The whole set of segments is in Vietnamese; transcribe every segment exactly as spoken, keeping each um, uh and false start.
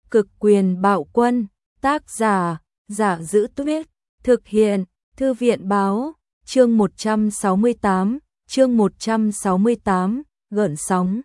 Cực quyền bạo quân, tác giả, Giả Dữ Tuyết, thực hiện, Thư viện báo, chương một trăm sáu mươi tám, chương một trăm sáu mươi tám, gợn sóng.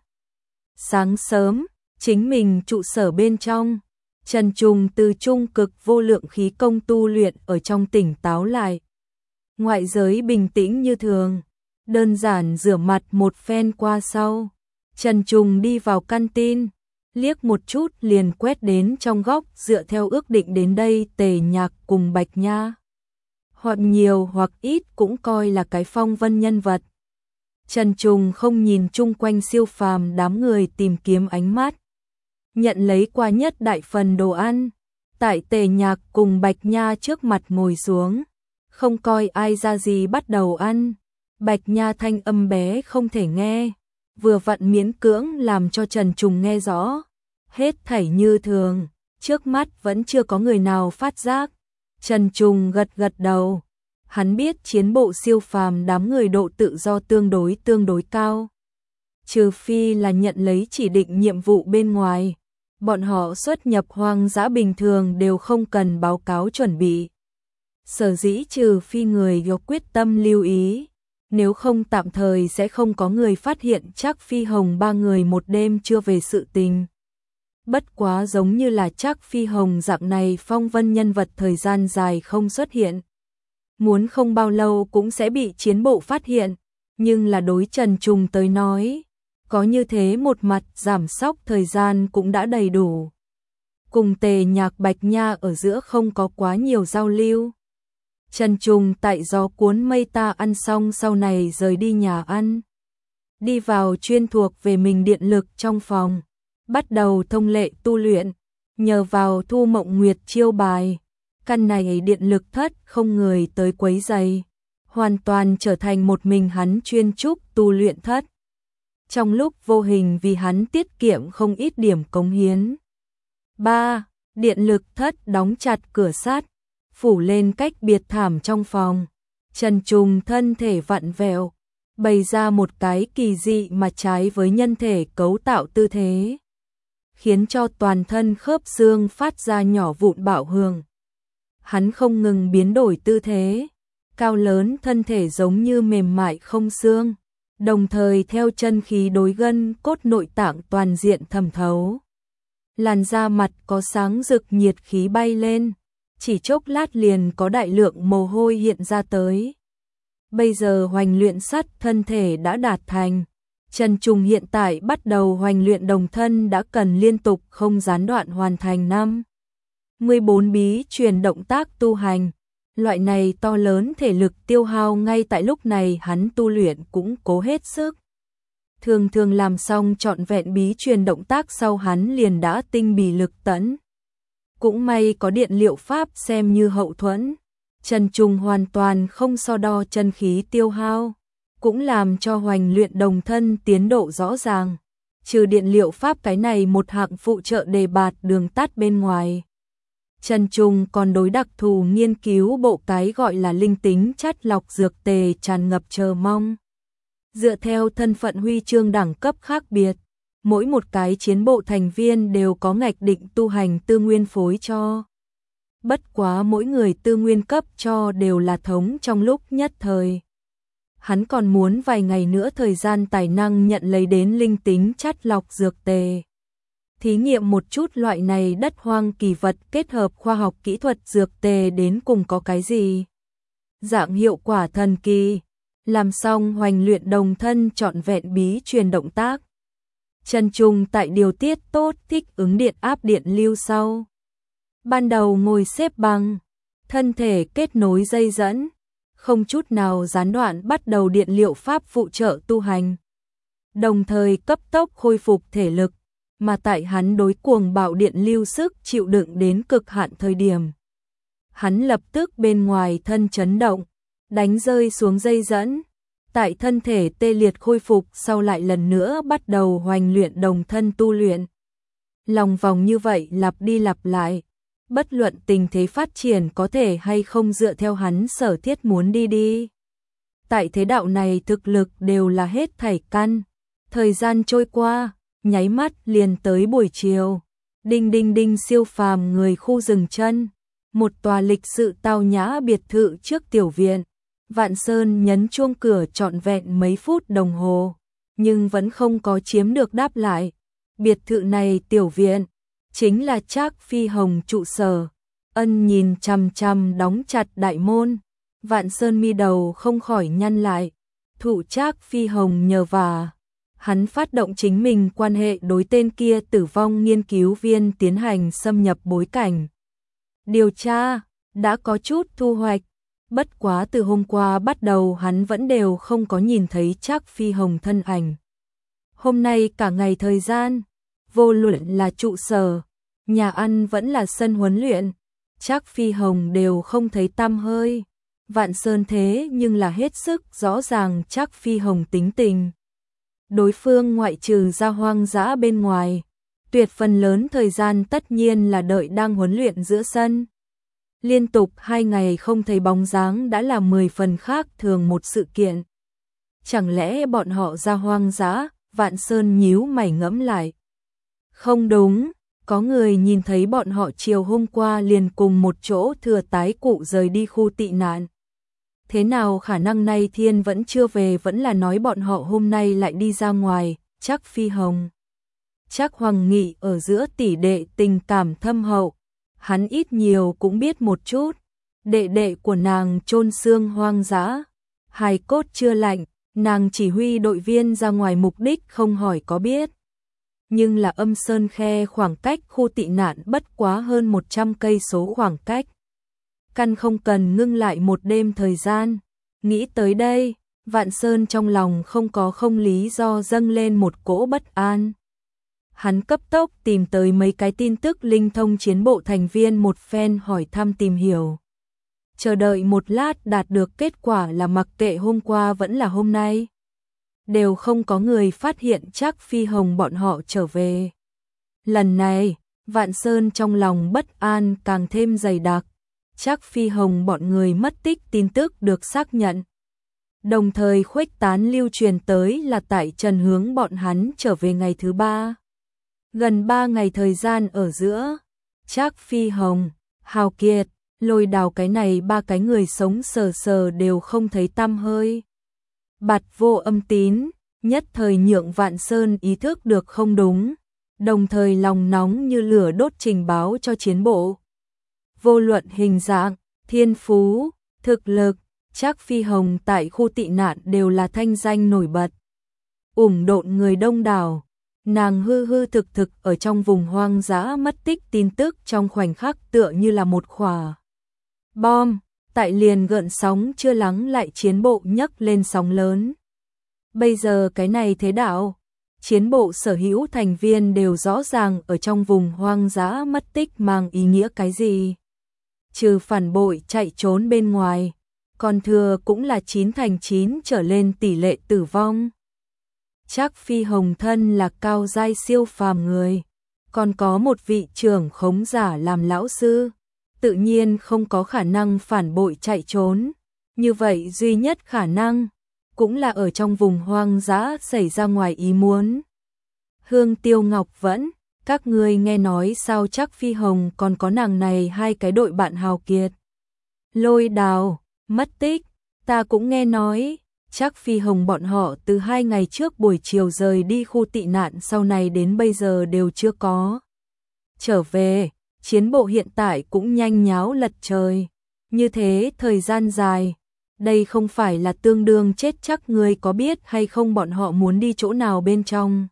Sáng sớm, chính mình trụ sở bên trong, Trần Trùng từ trung cực vô lượng khí công tu luyện ở trong tỉnh táo lại. Ngoại giới bình tĩnh như thường, đơn giản rửa mặt một phen qua sau, Trần Trùng đi vào canteen, liếc một chút liền quét đến trong góc, dựa theo ước định đến đây Tề Nhạc cùng Bạch Nha. Hoặc nhiều hoặc ít cũng coi là cái phong vân nhân vật. Trần Trùng không nhìn chung quanh siêu phàm đám người tìm kiếm ánh mắt. Nhận lấy qua nhất đại phần đồ ăn, tại Tề Nhạc cùng Bạch Nha trước mặt ngồi xuống, không coi ai ra gì bắt đầu ăn. Bạch Nha thanh âm bé không thể nghe, vừa vặn miễn cưỡng làm cho Trần Trùng nghe rõ. Hết thảy như thường, trước mắt vẫn chưa có người nào phát giác. Trần Trùng gật gật đầu, hắn biết chiến bộ siêu phàm đám người độ tự do tương đối tương đối cao. Trừ phi là nhận lấy chỉ định nhiệm vụ bên ngoài, bọn họ xuất nhập hoang dã bình thường đều không cần báo cáo chuẩn bị. Sở dĩ trừ phi người có quyết tâm lưu ý, nếu không tạm thời sẽ không có người phát hiện Trác Phi Hồng ba người một đêm chưa về sự tình. Bất quá giống như là Trác Phi Hồng dạng này phong vân nhân vật thời gian dài không xuất hiện. Muốn không bao lâu cũng sẽ bị chiến bộ phát hiện, nhưng là đối Trần Trùng tới nói, có như thế một mặt giảm sóc thời gian cũng đã đầy đủ. Cùng Tề Nhạc Bạch Nha ở giữa không có quá nhiều giao lưu. Trần Trùng tại gió cuốn mây ta ăn xong sau này rời đi nhà ăn. Đi vào chuyên thuộc về mình điện lực trong phòng. Bắt đầu thông lệ tu luyện, nhờ vào Thu Mộng Nguyệt chiêu bài, căn này điện lực thất không người tới quấy rầy, hoàn toàn trở thành một mình hắn chuyên trúc tu luyện thất. Trong lúc vô hình vì hắn tiết kiệm không ít điểm cống hiến. ba. Điện lực thất đóng chặt cửa sắt, phủ lên cách biệt thảm trong phòng. Trần Trùng thân thể vặn vẹo, bày ra một cái kỳ dị mà trái với nhân thể cấu tạo tư thế, khiến cho toàn thân khớp xương phát ra nhỏ vụn bạo hưởng. Hắn không ngừng biến đổi tư thế, cao lớn thân thể giống như mềm mại không xương, đồng thời theo chân khí đối gân cốt nội tạng toàn diện thẩm thấu. Làn da mặt có sáng rực nhiệt khí bay lên, chỉ chốc lát liền có đại lượng mồ hôi hiện ra tới. Bây giờ hoành luyện sắt thân thể đã đạt thành. Trần Trùng hiện tại bắt đầu hoành luyện đồng thân đã cần liên tục không gián đoạn hoàn thành năm mười bốn bí truyền động tác tu hành. Loại này to lớn thể lực tiêu hao ngay tại lúc này hắn tu luyện cũng cố hết sức. Thường thường làm xong trọn vẹn bí truyền động tác sau hắn liền đã tinh bì lực tẫn. Cũng may có điện liệu pháp xem như hậu thuẫn. Trần Trùng hoàn toàn không so đo chân khí tiêu hao, cũng làm cho hoành luyện đồng thân tiến độ rõ ràng. Trừ điện liệu pháp cái này một hạng phụ trợ đề bạt đường tắt bên ngoài, Trần Trùng còn đối đặc thù nghiên cứu bộ cái gọi là linh tính chất lọc dược tề tràn ngập chờ mong. Dựa theo thân phận huy chương đẳng cấp khác biệt, mỗi một cái chiến bộ thành viên đều có ngạch định tu hành tư nguyên phối cho. Bất quá mỗi người tư nguyên cấp cho đều là thống trong lúc nhất thời. Hắn còn muốn vài ngày nữa thời gian tài năng nhận lấy đến linh tính chất lọc dược tề. Thí nghiệm một chút loại này đất hoang kỳ vật kết hợp khoa học kỹ thuật dược tề đến cùng có cái gì. Dạng hiệu quả thần kỳ, làm xong hoành luyện đồng thân trọn vẹn bí truyền động tác. Trần Trùng tại điều tiết tốt thích ứng điện áp điện lưu sau. Ban đầu ngồi xếp bằng, thân thể kết nối dây dẫn, không chút nào gián đoạn bắt đầu điện liệu pháp phụ trợ tu hành. Đồng thời cấp tốc khôi phục thể lực, mà tại hắn đối cuồng bạo điện lưu sức chịu đựng đến cực hạn thời điểm. Hắn lập tức bên ngoài thân chấn động, đánh rơi xuống dây dẫn, tại thân thể tê liệt khôi phục sau lại lần nữa bắt đầu hoành luyện đồng thân tu luyện. Lòng vòng như vậy lặp đi lặp lại. Bất luận tình thế phát triển có thể hay không dựa theo hắn sở thiết muốn đi đi. Tại thế đạo này thực lực đều là hết thảy căn. Thời gian trôi qua, nháy mắt liền tới buổi chiều. Đinh đinh đinh, siêu phàm người khu rừng chân. Một tòa lịch sự tao nhã biệt thự trước tiểu viện. Vạn Sơn nhấn chuông cửa trọn vẹn mấy phút đồng hồ, nhưng vẫn không có chiếm được đáp lại. Biệt thự này tiểu viện, chính là Trác Phi Hồng trụ sở. Ân nhìn chằm chằm đóng chặt đại môn, Vạn Sơn mi đầu không khỏi nhăn lại. Thụ Trác Phi Hồng nhờ vả, hắn phát động chính mình quan hệ đối tên kia tử vong nghiên cứu viên tiến hành xâm nhập bối cảnh. Điều tra, đã có chút thu hoạch, bất quá từ hôm qua bắt đầu hắn vẫn đều không có nhìn thấy Trác Phi Hồng thân ảnh. Hôm nay cả ngày thời gian, vô luận là trụ sở, nhà ăn vẫn là sân huấn luyện, Trác Phi Hồng đều không thấy tăm hơi. Vạn Sơn thế nhưng là hết sức rõ ràng Trác Phi Hồng tính tình. Đối phương ngoại trừ ra hoang dã bên ngoài, tuyệt phần lớn thời gian tất nhiên là đợi đang huấn luyện giữa sân. Liên tục hai ngày không thấy bóng dáng đã là mười phần khác thường một sự kiện. Chẳng lẽ bọn họ ra hoang dã? Vạn Sơn nhíu mày ngẫm lại. Không đúng, có người nhìn thấy bọn họ chiều hôm qua liền cùng một chỗ thừa tái cụ rời đi khu tị nạn. Thế nào khả năng nay thiên vẫn chưa về, vẫn là nói bọn họ hôm nay lại đi ra ngoài? Trác Phi Hồng, Trác Hoàng Nghị ở giữa tỷ đệ tình cảm thâm hậu, hắn ít nhiều cũng biết một chút. Đệ đệ của nàng chôn xương hoang dã, hài cốt chưa lạnh, nàng chỉ huy đội viên ra ngoài mục đích không hỏi có biết. Nhưng là Âm Sơn Khe khoảng cách khu tị nạn bất quá hơn một trăm cây số khoảng cách. Căn không cần ngưng lại một đêm thời gian. Nghĩ tới đây, Vạn Sơn trong lòng không có không lý do dâng lên một cỗ bất an. Hắn cấp tốc tìm tới mấy cái tin tức linh thông chiến bộ thành viên một phen hỏi thăm tìm hiểu. Chờ đợi một lát đạt được kết quả là mặc kệ hôm qua vẫn là hôm nay, đều không có người phát hiện Trác Phi Hồng bọn họ trở về. Lần này, Vạn Sơn trong lòng bất an càng thêm dày đặc. Trác Phi Hồng bọn người mất tích tin tức được xác nhận, đồng thời khuếch tán lưu truyền tới là tại Trần Hướng bọn hắn trở về ngày thứ ba. Gần ba ngày thời gian ở giữa, Trác Phi Hồng, Hào Kiệt, Lôi Đào cái này ba cái người sống sờ sờ đều không thấy tăm hơi. Bạt Vô Âm Tín nhất thời nhượng Vạn Sơn ý thức được không đúng, đồng thời lòng nóng như lửa đốt trình báo cho chiến bộ. Vô luận hình dạng, thiên phú, thực lực, Trác Phi Hồng tại khu tị nạn đều là thanh danh nổi bật, ủng độn người đông đảo. Nàng hư hư thực thực ở trong vùng hoang dã mất tích tin tức trong khoảnh khắc tựa như là một quả bom, tại liền gợn sóng chưa lắng lại chiến bộ nhấc lên sóng lớn. Bây giờ cái này thế đạo, chiến bộ sở hữu thành viên đều rõ ràng ở trong vùng hoang dã mất tích mang ý nghĩa cái gì. Trừ phản bội chạy trốn bên ngoài, còn thừa cũng là chín thành chín trở lên tỷ lệ tử vong. Trác Phi Hồng thân là cao giai siêu phàm người, còn có một vị trưởng khống giả làm lão sư, tự nhiên không có khả năng phản bội chạy trốn. Như vậy duy nhất khả năng cũng là ở trong vùng hoang dã xảy ra ngoài ý muốn. Hương Tiêu Ngọc Vẫn, các ngươi nghe nói sao Trác Phi Hồng còn có nàng này hai cái đội bạn Hào Kiệt, Lôi Đào mất tích? Ta cũng nghe nói. Trác Phi Hồng bọn họ từ hai ngày trước buổi chiều rời đi khu tị nạn, sau này đến bây giờ đều chưa có trở về. Chiến bộ hiện tại cũng nhanh nháo lật trời. Như thế thời gian dài, đây không phải là tương đương chết chắc. Người có biết hay không bọn họ muốn đi chỗ nào bên trong?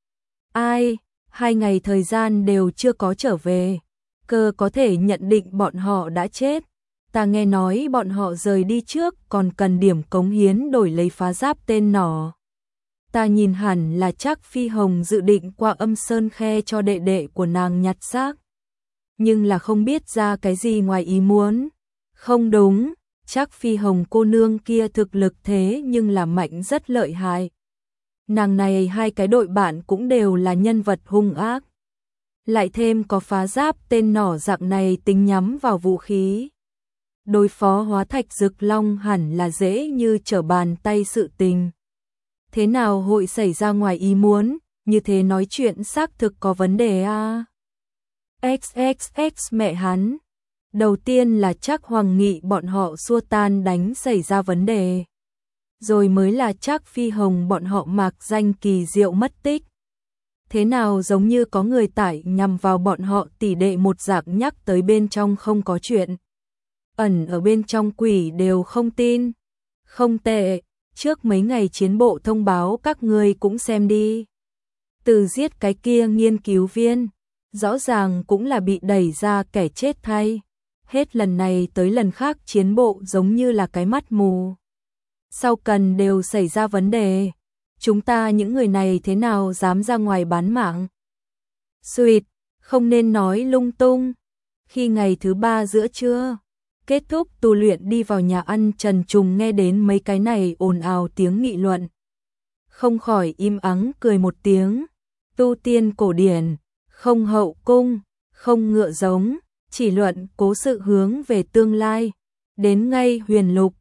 Ai? Hai ngày thời gian đều chưa có trở về, cơ có thể nhận định bọn họ đã chết. Ta nghe nói bọn họ rời đi trước còn cần điểm cống hiến đổi lấy phá giáp tên nỏ. Ta nhìn hẳn là Trác Phi Hồng dự định qua Âm Sơn Khe cho đệ đệ của nàng nhặt xác, nhưng là không biết ra cái gì ngoài ý muốn. Không đúng, Trác Phi Hồng cô nương kia thực lực thế nhưng là mạnh rất lợi hại. Nàng này hai cái đội bạn cũng đều là nhân vật hung ác, lại thêm có phá giáp tên nỏ dạng này tính nhắm vào vũ khí, đối phó Hóa Thạch Dực Long hẳn là dễ như trở bàn tay sự tình. Thế nào hội xảy ra ngoài ý muốn, như thế nói chuyện xác thực có vấn đề a. À? ích ích ích mẹ hắn. Đầu tiên là chắc Hoàng Nghị bọn họ xua tan đánh xảy ra vấn đề. Rồi mới là chắc Phi Hồng bọn họ mạc danh kỳ diệu mất tích. Thế nào giống như có người tải nhằm vào bọn họ tỷ đệ một dạng nhắc tới bên trong không có chuyện. Ẩn ở bên trong quỷ đều không tin. Không tệ, trước mấy ngày chiến bộ thông báo các ngươi cũng xem đi. Từ giết cái kia nghiên cứu viên, rõ ràng cũng là bị đẩy ra kẻ chết thay. Hết lần này tới lần khác chiến bộ giống như là cái mắt mù. Sau cần đều xảy ra vấn đề. Chúng ta những người này thế nào dám ra ngoài bán mạng? Sweet, không nên nói lung tung. Khi ngày thứ ba giữa trưa, kết thúc tu luyện đi vào nhà ăn, Trần Trùng nghe đến mấy cái này ồn ào tiếng nghị luận. Không khỏi im ắng cười một tiếng. Tu tiên cổ điển, không hậu cung, không ngựa giống, chỉ luận cố sự hướng về tương lai. Đến ngay huyền lục,